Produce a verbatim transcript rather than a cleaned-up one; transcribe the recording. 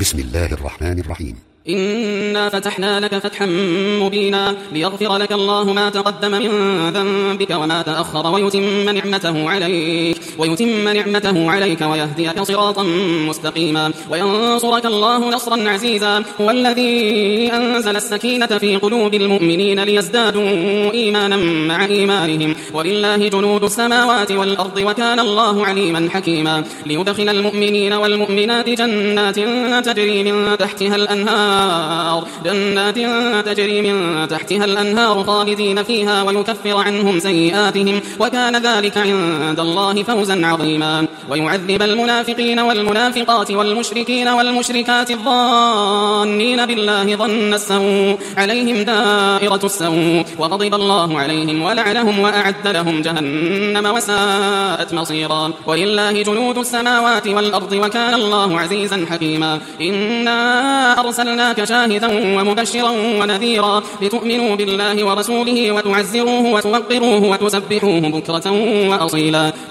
بسم الله الرحمن الرحيم. إنا فتحنا لك فتحا مبينا ليغفر لك الله ما تقدم من ذنبك وما تأخر ويتم نعمته عليك ويتم نعمته عليك ويهديك صراطا مستقيما وينصرك الله نصرا عزيزا. هو الذي أنزل السكينة في قلوب المؤمنين ليزدادوا إيمانا مع إيمانهم ولله جنود السماوات والأرض وكان الله عليما حكيما. ليدخل المؤمنين والمؤمنات جنات تجري من تحتها الأنهار جنات تجري من تحتها الأنهار خالدين فيها ويكفر عنهم سيئاتهم وكان ذلك عند الله فوزا عظيما. ويعذب المنافقين والمنافقات والمشركين والمشركات الظانين بالله ظن السوء عليهم دائرة السوء وغضب الله عليهم ولعنهم وأعد لهم جهنم وساءت مصيرا. ولله جنود السماوات والأرض وكان الله عزيزا حكيما. إنا أرسلنا شاهدا ومبشرا ونذيرا لتؤمنوا بالله ورسوله وتعزروه وتوقروه وتسبحوه بكرة وأصيلا.